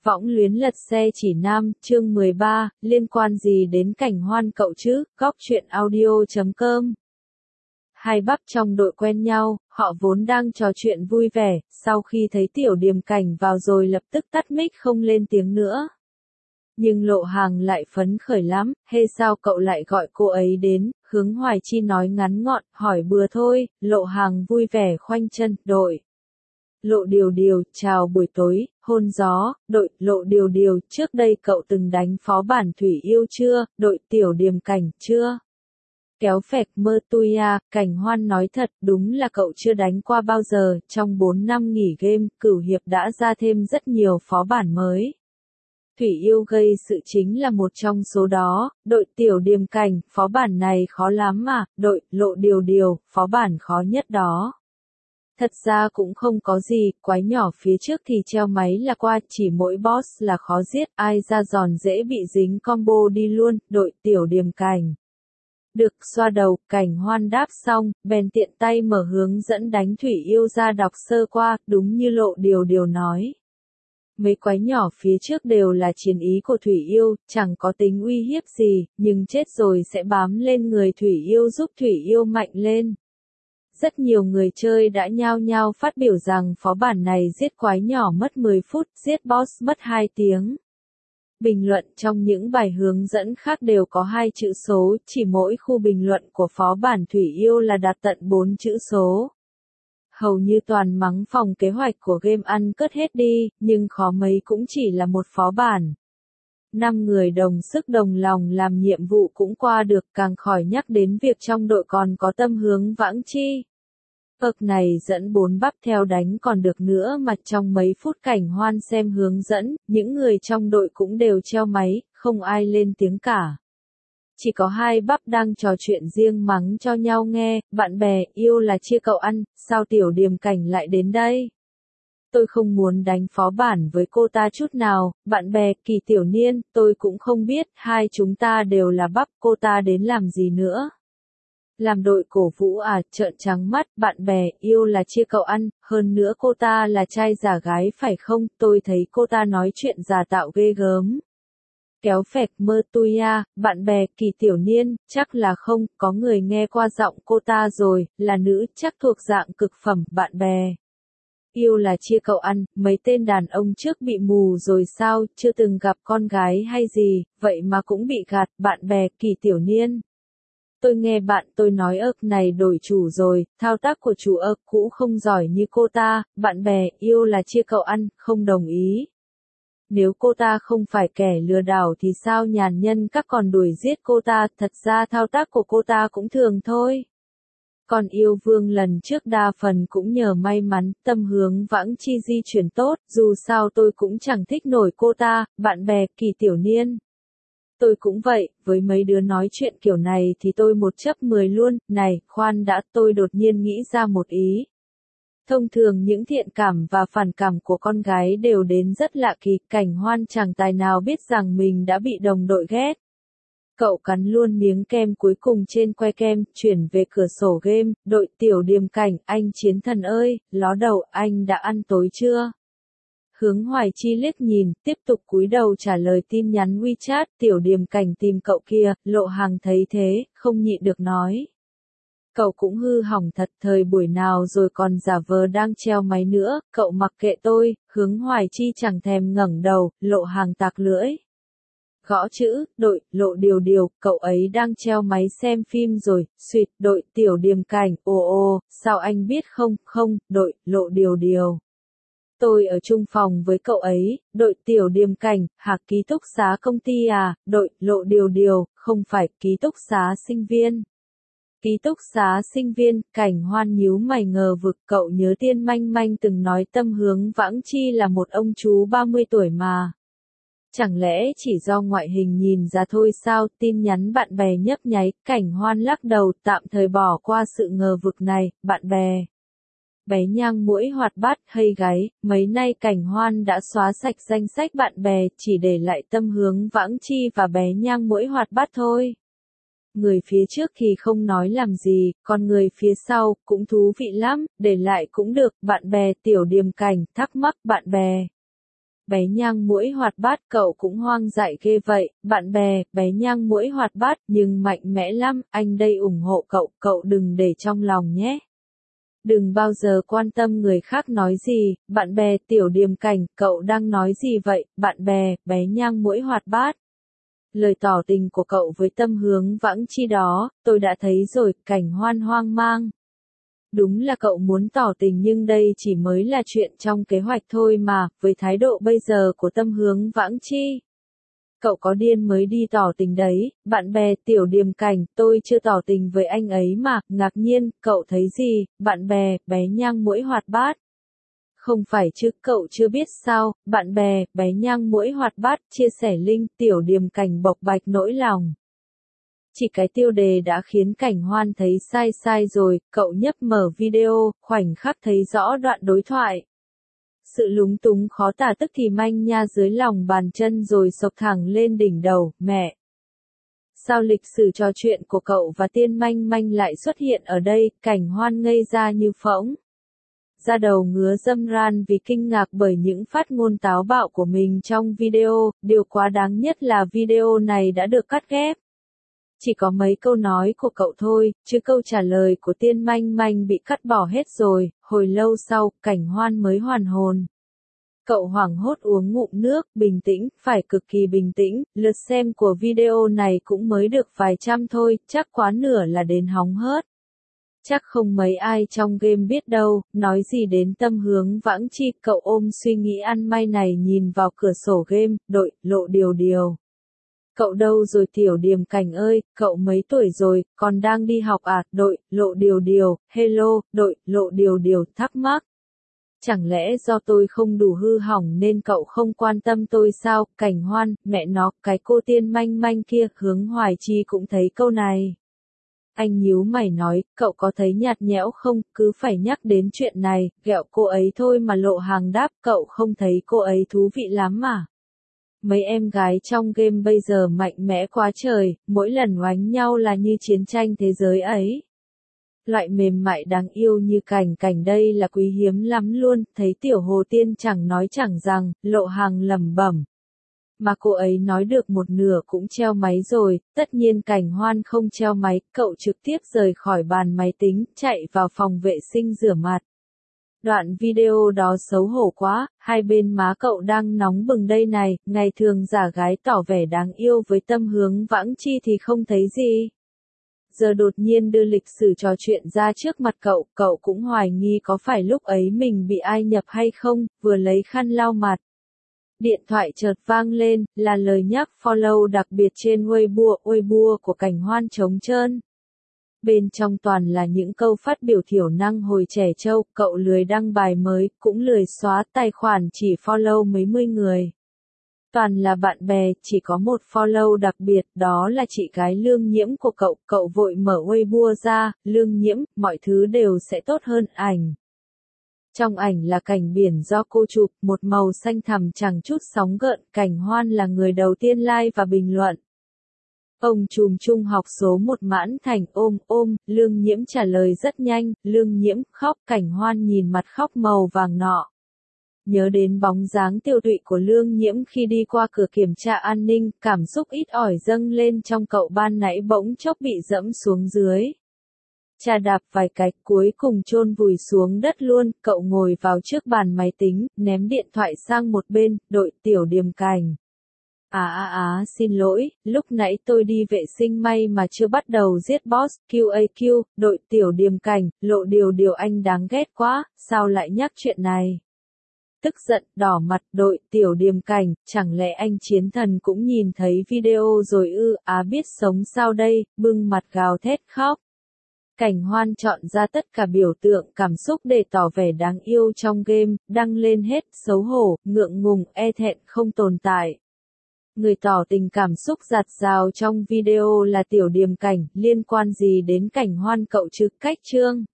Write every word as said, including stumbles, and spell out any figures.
Võng luyến lật xe chỉ nam, chương mười ba, liên quan gì đến Cảnh Hoan cậu chứ, góc truyện audio chấm com. Hai bắp trong đội quen nhau, họ vốn đang trò chuyện vui vẻ, sau khi thấy Tiểu Điềm Cảnh vào rồi lập tức tắt mic không lên tiếng nữa. Nhưng Lộ Hàng lại phấn khởi lắm, hê sao cậu lại gọi cô ấy đến, Hướng Hoài Chi nói ngắn gọn, hỏi bừa thôi, Lộ Hàng vui vẻ khoanh chân, đội. Lộ Điều Điều, chào buổi tối, hôn gió, đội, Lộ Điều Điều, trước đây cậu từng đánh phó bản Thủy Yêu chưa, đội Tiểu Điềm Cảnh, chưa? Kéo phẹt mơ tui à, Cảnh Hoan nói thật, đúng là cậu chưa đánh qua bao giờ, trong bốn năm nghỉ game, Cửu Hiệp đã ra thêm rất nhiều phó bản mới. Thủy Yêu gây sự chính là một trong số đó, đội Tiểu Điềm Cảnh, phó bản này khó lắm mà, đội, Lộ Điều Điều, phó bản khó nhất đó. Thật ra cũng không có gì, quái nhỏ phía trước thì treo máy là qua, chỉ mỗi boss là khó giết, ai ra giòn dễ bị dính combo đi luôn, đội Tiểu Điềm Cảnh. Được, xoa đầu, Cảnh Hoan đáp xong, bèn tiện tay mở hướng dẫn đánh Thủy Yêu ra đọc sơ qua, đúng như Lộ Điều Điều nói. Mấy quái nhỏ phía trước đều là chiến ý của Thủy Yêu, chẳng có tính uy hiếp gì, nhưng chết rồi sẽ bám lên người Thủy Yêu giúp Thủy Yêu mạnh lên. Rất nhiều người chơi đã nhao nhao phát biểu rằng phó bản này giết quái nhỏ mất mười phút, giết boss mất hai tiếng. Bình luận trong những bài hướng dẫn khác đều có hai chữ số, chỉ mỗi khu bình luận của phó bản Thủy Yêu là đạt tận bốn chữ số. Hầu như toàn mắng phòng kế hoạch của game ăn cất hết đi, nhưng khó mấy cũng chỉ là một phó bản. Năm người đồng sức đồng lòng làm nhiệm vụ cũng qua được, càng khỏi nhắc đến việc trong đội còn có Tâm Hướng Vãng Chi. Ực này dẫn bốn bắp theo đánh còn được nữa mà trong mấy phút Cảnh Hoan xem hướng dẫn, những người trong đội cũng đều treo máy, không ai lên tiếng cả. Chỉ có hai bắp đang trò chuyện riêng mắng cho nhau nghe, bạn bè, yêu là chia cậu ăn, sao Tiểu Điềm Cảnh lại đến đây? Tôi không muốn đánh phó bản với cô ta chút nào, bạn bè, Kỳ Tiểu Niên, tôi cũng không biết, hai chúng ta đều là bắp, cô ta đến làm gì nữa? Làm đội cổ vũ à, trợn trắng mắt, bạn bè, yêu là chia cậu ăn, hơn nữa cô ta là trai giả gái phải không, tôi thấy cô ta nói chuyện giả tạo ghê gớm. Kéo phẹt mơ tui à, bạn bè, Kỳ Tiểu Niên, chắc là không, có người nghe qua giọng cô ta rồi, là nữ, chắc thuộc dạng cực phẩm, bạn bè. Yêu là chia cậu ăn, mấy tên đàn ông trước bị mù rồi sao, chưa từng gặp con gái hay gì, vậy mà cũng bị gạt, bạn bè, Kỳ Tiểu Niên. Tôi nghe bạn tôi nói ức này đổi chủ rồi, thao tác của chủ ức cũ không giỏi như cô ta, bạn bè, yêu là chia cậu ăn, không đồng ý. Nếu cô ta không phải kẻ lừa đảo thì sao nhàn nhân các còn đuổi giết cô ta, thật ra thao tác của cô ta cũng thường thôi. Còn Yêu Vương lần trước đa phần cũng nhờ may mắn, Tâm Hướng Vãng Chi di chuyển tốt, dù sao tôi cũng chẳng thích nổi cô ta, bạn bè, Kỳ Tiểu Niên. Tôi cũng vậy, với mấy đứa nói chuyện kiểu này thì tôi một chấp mười luôn, này, khoan đã, tôi đột nhiên nghĩ ra một ý. Thông thường những thiện cảm và phản cảm của con gái đều đến rất lạ kỳ, Cảnh Hoan chẳng tài nào biết rằng mình đã bị đồng đội ghét. Cậu cắn luôn miếng kem cuối cùng trên que kem, chuyển về cửa sổ game, đội Tiểu Điềm Cảnh, anh chiến thần ơi, ló đầu, anh đã ăn tối chưa? Hướng Hoài Chi liếc nhìn, tiếp tục cúi đầu trả lời tin nhắn WeChat, Tiểu Điềm Cảnh tìm cậu kia, Lộ Hàng thấy thế, không nhịn được nói. Cậu cũng hư hỏng thật, thời buổi nào rồi còn giả vờ đang treo máy nữa, cậu mặc kệ tôi, Hướng Hoài Chi chẳng thèm ngẩng đầu, Lộ Hàng tạc lưỡi. Gõ chữ, đội, Lộ Điều Điều, cậu ấy đang treo máy xem phim rồi, suýt, đội, Tiểu Điềm Cảnh, ồ ồ, sao anh biết không, không, đội, Lộ Điều Điều. Tôi ở chung phòng với cậu ấy, đội Tiểu Điềm Cảnh, hạc ký túc xá công ty à, đội, Lộ Điều Điều, không phải, ký túc xá sinh viên. Ký túc xá sinh viên, Cảnh Hoan nhíu mày ngờ vực, cậu nhớ Tiên Manh Manh từng nói Tâm Hướng Vãng Chi là một ông chú ba mươi tuổi mà. Chẳng lẽ chỉ do ngoại hình nhìn ra thôi sao, tin nhắn bạn bè nhấp nháy, Cảnh Hoan lắc đầu, tạm thời bỏ qua sự ngờ vực này, bạn bè. Bé Nhang Muỗi hoạt bát, hay gáy, mấy nay Cảnh Hoan đã xóa sạch danh sách bạn bè, chỉ để lại Tâm Hướng Vãng Chi và bé Nhang Muỗi hoạt bát thôi. Người phía trước thì không nói làm gì, còn người phía sau, cũng thú vị lắm, để lại cũng được, bạn bè Tiểu Điềm Cảnh, thắc mắc, bạn bè. bé nhang muỗi hoạt bát, cậu cũng hoang dại ghê vậy, bạn bè, bé nhang muỗi hoạt bát, nhưng mạnh mẽ lắm, anh đây ủng hộ cậu, cậu đừng để trong lòng nhé. Đừng bao giờ quan tâm người khác nói gì, bạn bè, tiểu điềm cảnh, cậu đang nói gì vậy, bạn bè, bé nhang muỗi hoạt bát. Lời tỏ tình của cậu với Tâm Hướng Vãng Chi đó, tôi đã thấy rồi, Cảnh Hoan hoang mang. Đúng là cậu muốn tỏ tình nhưng đây chỉ mới là chuyện trong kế hoạch thôi mà, với thái độ bây giờ của Tâm Hướng Vãng Chi. Cậu có điên mới đi tỏ tình đấy, bạn bè, tiểu điềm cảnh, tôi chưa tỏ tình với anh ấy mà, ngạc nhiên, cậu thấy gì, bạn bè, bé nhang muỗi hoạt bát. Không phải chứ, cậu chưa biết sao, bạn bè, bé nhang muỗi hoạt bát, chia sẻ link, tiểu điềm cảnh bộc bạch nỗi lòng. Chỉ cái tiêu đề đã khiến Cảnh Hoan thấy sai sai rồi, cậu nhấp mở video, khoảnh khắc thấy rõ đoạn đối thoại. Sự lúng túng khó tả tức thì manh nha dưới lòng bàn chân rồi sộc thẳng lên đỉnh đầu, mẹ. Sao lịch sử trò chuyện của cậu và Tiên Manh Manh lại xuất hiện ở đây, Cảnh Hoan ngây ra như phỗng. Da đầu ngứa dâm ran vì kinh ngạc bởi những phát ngôn táo bạo của mình trong video, điều quá đáng nhất là video này đã được cắt ghép. Chỉ có mấy câu nói của cậu thôi, chứ câu trả lời của Tiên Manh Manh bị cắt bỏ hết rồi, hồi lâu sau, Cảnh Hoan mới hoàn hồn. Cậu hoảng hốt uống ngụm nước, bình tĩnh, phải cực kỳ bình tĩnh, lượt xem của video này cũng mới được vài trăm thôi, chắc quá nửa là đến hóng hớt. Chắc không mấy ai trong game biết đâu, nói gì đến Tâm Hướng Vãng Chi, cậu ôm suy nghĩ ăn may này nhìn vào cửa sổ game, đội, lộ điều điều. Cậu đâu rồi tiểu điềm cảnh ơi, cậu mấy tuổi rồi, còn đang đi học à, đội, lộ điều điều, hello, đội, lộ điều điều, thắc mắc. Chẳng lẽ do tôi không đủ hư hỏng nên cậu không quan tâm tôi sao, Cảnh Hoan, mẹ nó, cái cô Tiên Manh Manh kia, Hướng Hoài Chi cũng thấy câu này. Anh nhíu mày nói, cậu có thấy nhạt nhẽo không, cứ phải nhắc đến chuyện này, ghẹo cô ấy thôi mà Lộ Hàng đáp, cậu không thấy cô ấy thú vị lắm mà. Mấy em gái trong game bây giờ mạnh mẽ quá trời, mỗi lần oánh nhau là như chiến tranh thế giới ấy. Loại mềm mại đáng yêu như Cảnh Cảnh đây là quý hiếm lắm luôn, thấy tiểu Hồ Tiên chẳng nói chẳng rằng, Lộ Hàng lẩm bẩm. Mà cô ấy nói được một nửa cũng treo máy rồi, tất nhiên Cảnh Hoan không treo máy, cậu trực tiếp rời khỏi bàn máy tính, chạy vào phòng vệ sinh rửa mặt. Đoạn video đó xấu hổ quá, hai bên má cậu đang nóng bừng đây này, ngày thường giả gái tỏ vẻ đáng yêu với Tâm Hướng Vãng Chi thì không thấy gì. Giờ đột nhiên đưa lịch sử trò chuyện ra trước mặt cậu, cậu cũng hoài nghi có phải lúc ấy mình bị ai nhập hay không, vừa lấy khăn lau mặt. Điện thoại chợt vang lên, là lời nhắc follow đặc biệt trên Weibo, Weibo của Cảnh Hoan trống trơn. Bên trong toàn là những câu phát biểu thiểu năng hồi trẻ trâu, cậu lười đăng bài mới, cũng lười xóa tài khoản chỉ follow mấy mươi người. Toàn là bạn bè, chỉ có một follow đặc biệt, đó là chị gái Lương Nhiễm của cậu, cậu vội mở Weibo ra, Lương Nhiễm, mọi thứ đều sẽ tốt hơn, ảnh. Trong ảnh là cảnh biển do cô chụp, một màu xanh thẳm chẳng chút sóng gợn, Cảnh Hoan là người đầu tiên like và bình luận. Ông trùm trung học số một Mãn Thành ôm, ôm, Lương Nhiễm trả lời rất nhanh, Lương Nhiễm khóc, Cảnh Hoan nhìn mặt khóc màu vàng nọ. Nhớ đến bóng dáng tiêu tụy của Lương Nhiễm khi đi qua cửa kiểm tra an ninh, cảm xúc ít ỏi dâng lên trong cậu ban nãy bỗng chốc bị dẫm xuống dưới. Chà đạp vài cái, cuối cùng chôn vùi xuống đất luôn, cậu ngồi vào trước bàn máy tính, ném điện thoại sang một bên, đội, tiểu điềm cảnh. À à à, xin lỗi, lúc nãy tôi đi vệ sinh may mà chưa bắt đầu giết boss, quy a quy, đội, tiểu điềm cảnh, lộ điều điều anh đáng ghét quá, sao lại nhắc chuyện này. Tức giận, đỏ mặt, đội, tiểu điềm cảnh, chẳng lẽ anh chiến thần cũng nhìn thấy video rồi ư, á biết sống sao đây, bưng mặt gào thét khóc. Cảnh Hoan chọn ra tất cả biểu tượng cảm xúc để tỏ vẻ đáng yêu trong game, đăng lên hết, xấu hổ, ngượng ngùng, e thẹn không tồn tại. Người tỏ tình cảm xúc dạt dào trong video là tiểu điềm cảnh, liên quan gì đến Cảnh Hoan cậu chứ, cách chương.